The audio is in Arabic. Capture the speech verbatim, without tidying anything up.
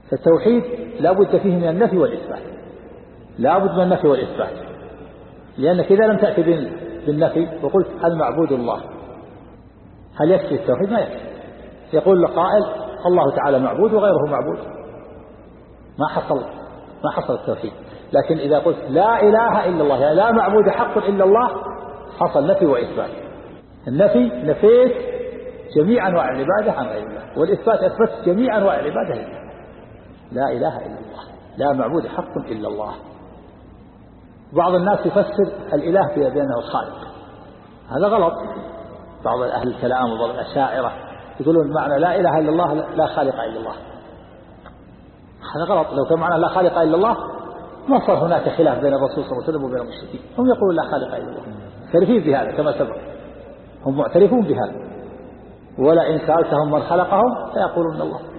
فالتوحيد لا بد فيه من النفي والإثبات، لا بد من النفي والإثبات، لأنك إذا لم تأتي بالنفي وقلت المعبود الله، هل يكفي التوحيد؟ ما يكفي. يقول لقائل الله تعالى معبود وغيره معبود، ما حصل ما حصل التوحيد. لكن إذا قلت لا إله إلا الله، يعني لا معبود حق إلا الله، حصل نفي وإثبات. النفي نفيت جميع أنواع العبادة عن غير الله، والإثبات أثبت جميع أنواع العبادة لله. لا إله إلا الله، لا معبود حق إلا الله. بعض الناس يفسر الإله بأنه الخالق، هذا غلط. بعض أهل الكلام وبعض الأشاعرة يقولون معنى لا إله إلا الله لا خالق إلا الله، هذا غلط. لو كان معنى لا خالق إلا الله ما صار هناك خلاف بين الرسول صلى الله عليه وسلم وبين المشركين. هم يقولون لا خالق إلا الله، معترفين بهذا كما سبق، هم معترفون بهذا. ولا إن سألتهم من خلقهم فيقولون الله.